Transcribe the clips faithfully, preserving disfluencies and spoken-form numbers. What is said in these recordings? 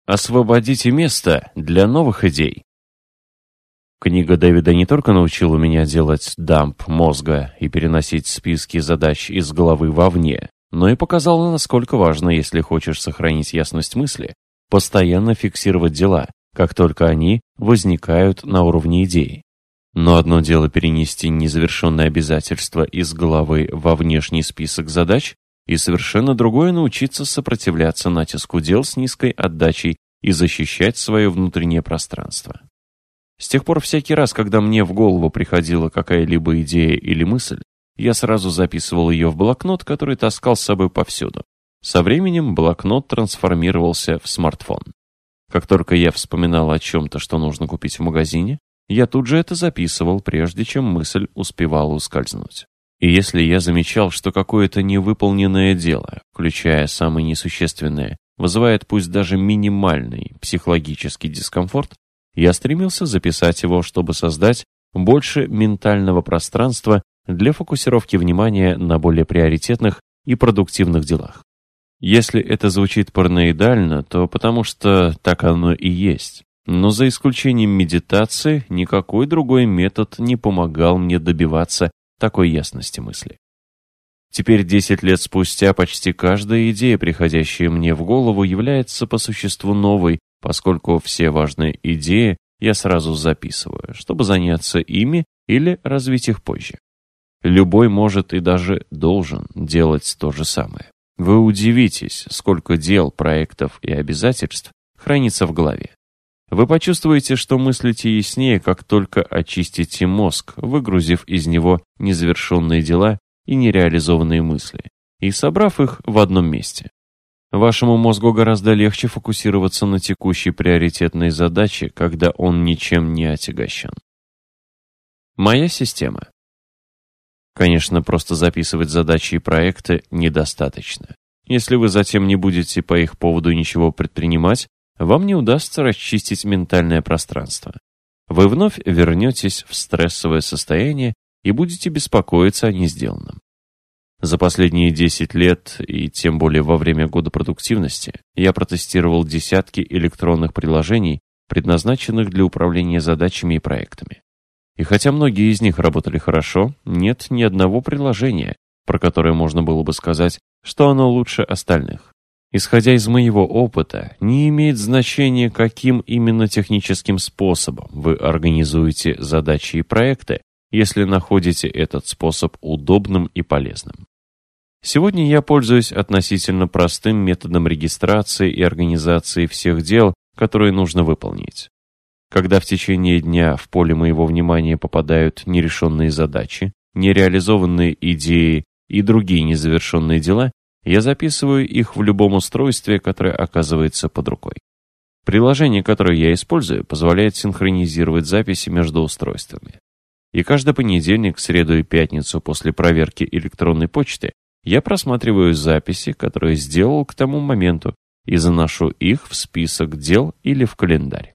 Освободите место для новых идей. Книга Дэвида не только научила меня делать дамп мозга и переносить списки задач из головы вовне, но и показала, насколько важно, если хочешь сохранить ясность мысли, постоянно фиксировать дела, как только они возникают на уровне идеи. Но одно дело перенести незавершенные обязательства из головы во внешний список задач, и совершенно другое научиться сопротивляться натиску дел с низкой отдачей и защищать свое внутреннее пространство. С тех пор всякий раз, когда мне в голову приходила какая-либо идея или мысль, я сразу записывал ее в блокнот, который таскал с собой повсюду. Со временем блокнот трансформировался в смартфон. Как только я вспоминал о чем-то, что нужно купить в магазине, я тут же это записывал, прежде чем мысль успевала ускользнуть. И если я замечал, что какое-то невыполненное дело, включая самое несущественное, вызывает пусть даже минимальный психологический дискомфорт, я стремился записать его, чтобы создать больше ментального пространства для фокусировки внимания на более приоритетных и продуктивных делах. Если это звучит параноидально, то потому что так оно и есть. Но за исключением медитации, никакой другой метод не помогал мне добиваться такой ясности мысли. Теперь, десять лет спустя, почти каждая идея, приходящая мне в голову, является по существу новой, поскольку все важные идеи я сразу записываю, чтобы заняться ими или развить их позже. Любой может и даже должен делать то же самое. Вы удивитесь, сколько дел, проектов и обязательств хранится в голове. Вы почувствуете, что мыслите яснее, как только очистите мозг, выгрузив из него незавершенные дела и нереализованные мысли, и собрав их в одном месте. Вашему мозгу гораздо легче фокусироваться на текущей приоритетной задаче, когда он ничем не отягощен. Моя система. Конечно, просто записывать задачи и проекты недостаточно. Если вы затем не будете по их поводу ничего предпринимать, вам не удастся расчистить ментальное пространство. Вы вновь вернетесь в стрессовое состояние и будете беспокоиться о несделанном. За последние десять лет, и тем более во время года продуктивности, я протестировал десятки электронных приложений, предназначенных для управления задачами и проектами. И хотя многие из них работали хорошо, нет ни одного приложения, про которое можно было бы сказать, что оно лучше остальных. Исходя из моего опыта, не имеет значения, каким именно техническим способом вы организуете задачи и проекты, если находите этот способ удобным и полезным. Сегодня я пользуюсь относительно простым методом регистрации и организации всех дел, которые нужно выполнить. Когда в течение дня в поле моего внимания попадают нерешенные задачи, нереализованные идеи и другие незавершенные дела, я записываю их в любом устройстве, которое оказывается под рукой. Приложение, которое я использую, позволяет синхронизировать записи между устройствами. И каждый понедельник, среду и пятницу после проверки электронной почты я просматриваю записи, которые сделал к тому моменту, и заношу их в список дел или в календарь.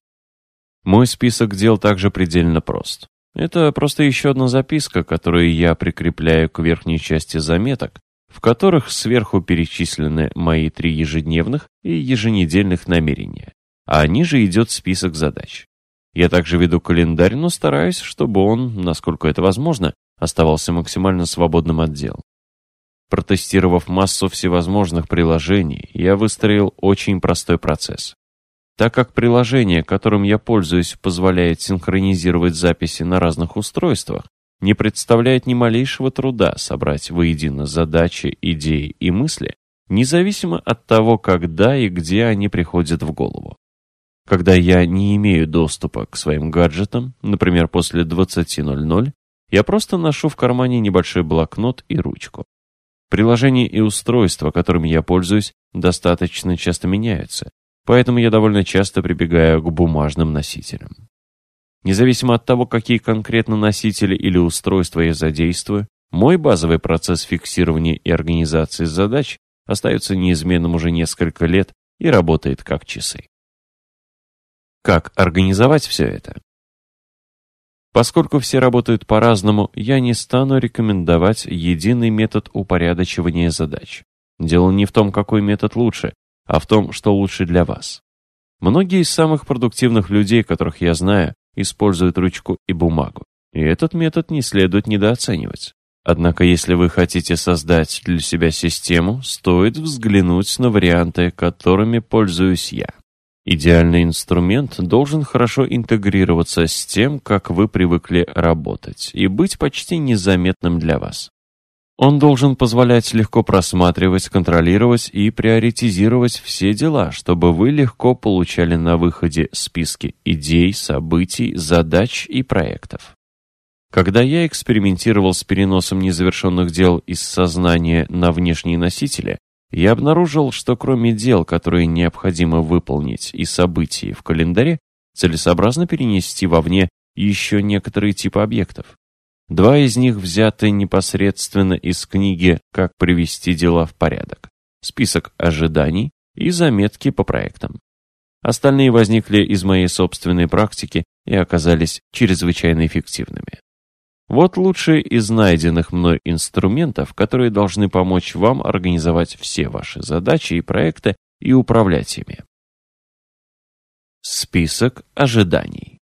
Мой список дел также предельно прост. Это просто еще одна записка, которую я прикрепляю к верхней части заметок, в которых сверху перечислены мои три ежедневных и еженедельных намерения, а ниже идет список задач. Я также веду календарь, но стараюсь, чтобы он, насколько это возможно, оставался максимально свободным от дел. Протестировав массу всевозможных приложений, я выстроил очень простой процесс. Так как приложение, которым я пользуюсь, позволяет синхронизировать записи на разных устройствах, не представляет ни малейшего труда собрать воедино задачи, идеи и мысли, независимо от того, когда и где они приходят в голову. Когда я не имею доступа к своим гаджетам, например, после двадцати ноль-ноль, я просто ношу в кармане небольшой блокнот и ручку. Приложения и устройства, которыми я пользуюсь, достаточно часто меняются, поэтому я довольно часто прибегаю к бумажным носителям. Независимо от того, какие конкретно носители или устройства я задействую, мой базовый процесс фиксирования и организации задач остается неизменным уже несколько лет и работает как часы. Как организовать все это? Поскольку все работают по-разному, я не стану рекомендовать единый метод упорядочивания задач. Дело не в том, какой метод лучше, а в том, что лучше для вас. Многие из самых продуктивных людей, которых я знаю, используют ручку и бумагу. И этот метод не следует недооценивать. Однако, если вы хотите создать для себя систему, стоит взглянуть на варианты, которыми пользуюсь я. Идеальный инструмент должен хорошо интегрироваться с тем, как вы привыкли работать, и быть почти незаметным для вас. Он должен позволять легко просматривать, контролировать и приоритизировать все дела, чтобы вы легко получали на выходе списки идей, событий, задач и проектов. Когда я экспериментировал с переносом незавершенных дел из сознания на внешние носители, я обнаружил, что кроме дел, которые необходимо выполнить, и событий в календаре, целесообразно перенести вовне еще некоторые типы объектов. Два из них взяты непосредственно из книги «Как привести дела в порядок», список ожиданий и заметки по проектам. Остальные возникли из моей собственной практики и оказались чрезвычайно эффективными. Вот лучшие из найденных мной инструментов, которые должны помочь вам организовать все ваши задачи и проекты и управлять ими. Список ожиданий.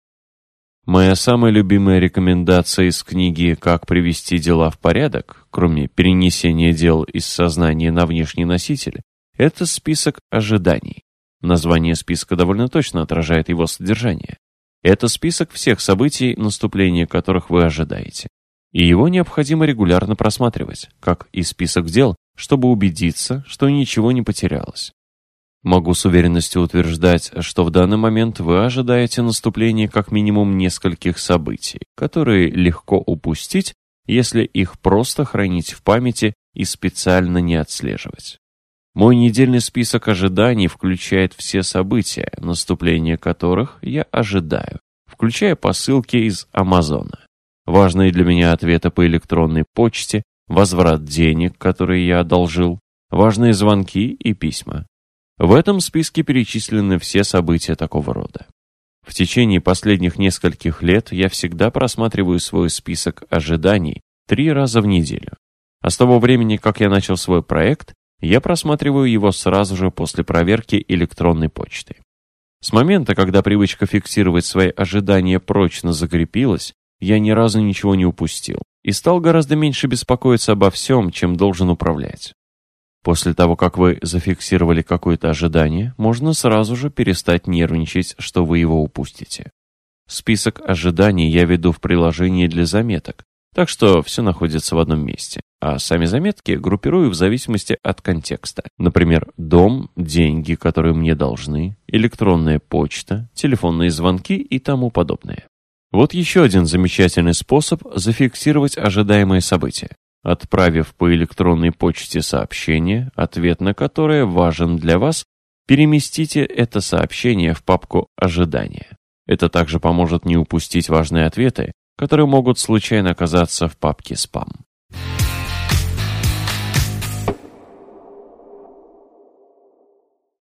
Моя самая любимая рекомендация из книги «Как привести дела в порядок», кроме перенесения дел из сознания на внешний носитель, это список ожиданий. Название списка довольно точно отражает его содержание. Это список всех событий, наступления которых вы ожидаете. И его необходимо регулярно просматривать, как и список дел, чтобы убедиться, что ничего не потерялось. Могу с уверенностью утверждать, что в данный момент вы ожидаете наступления как минимум нескольких событий, которые легко упустить, если их просто хранить в памяти и специально не отслеживать. Мой недельный список ожиданий включает все события, наступления которых я ожидаю, включая посылки из Амазона, важные для меня ответы по электронной почте, возврат денег, которые я одолжил, важные звонки и письма. В этом списке перечислены все события такого рода. В течение последних нескольких лет я всегда просматриваю свой список ожиданий три раза в неделю. А с того времени, как я начал свой проект, я просматриваю его сразу же после проверки электронной почты. С момента, когда привычка фиксировать свои ожидания прочно закрепилась, я ни разу ничего не упустил и стал гораздо меньше беспокоиться обо всем, чем должен управлять. После того, как вы зафиксировали какое-то ожидание, можно сразу же перестать нервничать, что вы его упустите. Список ожиданий я веду в приложении для заметок, так что все находится в одном месте, а сами заметки группирую в зависимости от контекста. Например, дом, деньги, которые мне должны, электронная почта, телефонные звонки и тому подобное. Вот еще один замечательный способ зафиксировать ожидаемые события. Отправив по электронной почте сообщение, ответ на которое важен для вас, переместите это сообщение в папку «Ожидания». Это также поможет не упустить важные ответы, которые могут случайно оказаться в папке «Спам».